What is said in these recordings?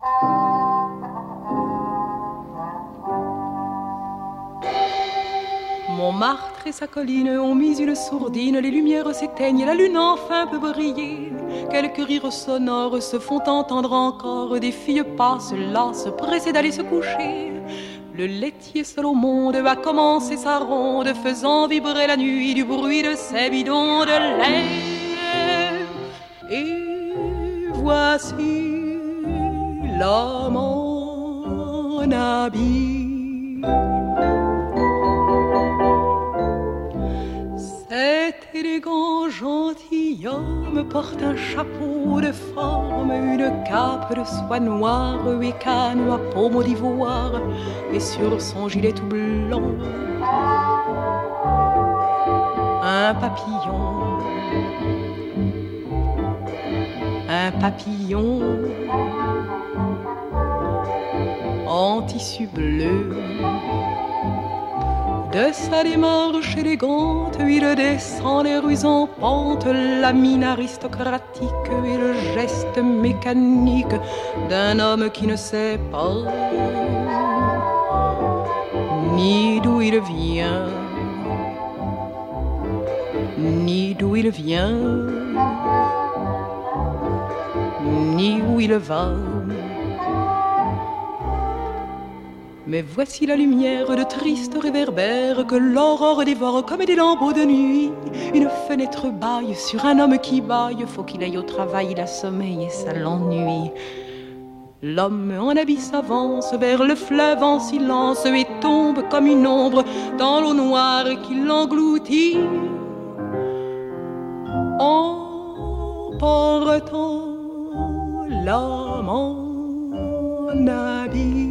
Montmartre et sa colline ont mis une sourdine, les lumières s'éteignent, la lune enfin peut briller. Quelques rires sonores se font entendre encore, des filles passent, lassent, pressées d'aller se coucher. Le laitier seul au monde a commencé sa ronde, faisant vibrer la nuit du bruit de ses bidons de lait. Et voici l'homme en habit. Cet élégant gentilhomme porte un chapeau de forme, une cape de soie noire et canne à paume d'ivoire, et sur son gilet tout blanc, un papillon, en tissu bleu. De sa démarche élégante, il descend les rues en pente, la mine aristocratique et le geste mécanique d'un homme qui ne sait pas ni d'où il vient, ni d'où il vient, ni où il va. Mais voici la lumière de tristes réverbères que l'aurore dévore comme des lambeaux de nuit. Une fenêtre bâille sur un homme qui bâille, faut qu'il aille au travail, il a sommeil et ça l'ennuie. L'homme en habit s'avance vers le fleuve en silence et tombe comme une ombre dans l'eau noire qui l'engloutit, emportant l'homme en habit.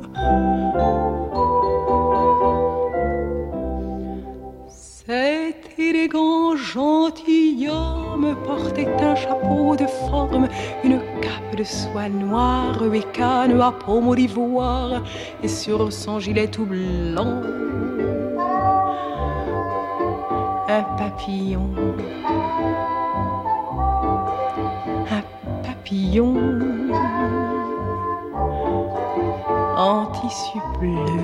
Cet élégant gentilhomme portait un chapeau de forme, une cape de soie noire et canne à paume d'ivoire, et sur son gilet tout blanc, un papillon, en tissu bleu.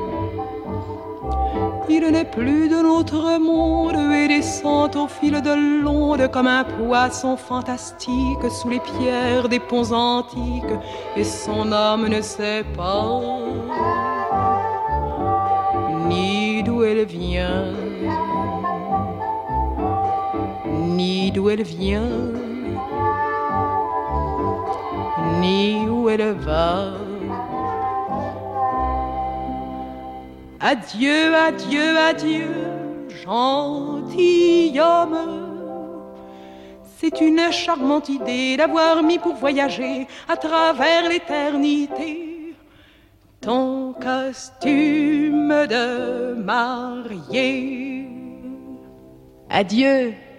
Il n'est plus de notre monde et descend au fil de l'onde comme un poisson fantastique sous les pierres des ponts antiques, et son âme ne sait pas ni d'où elle vient, ni d'où elle vient, ni où elle va. Adieu, adieu, adieu, gentilhomme. C'est une charmante idée d'avoir mis pour voyager à travers l'éternité ton costume de mariée. Adieu.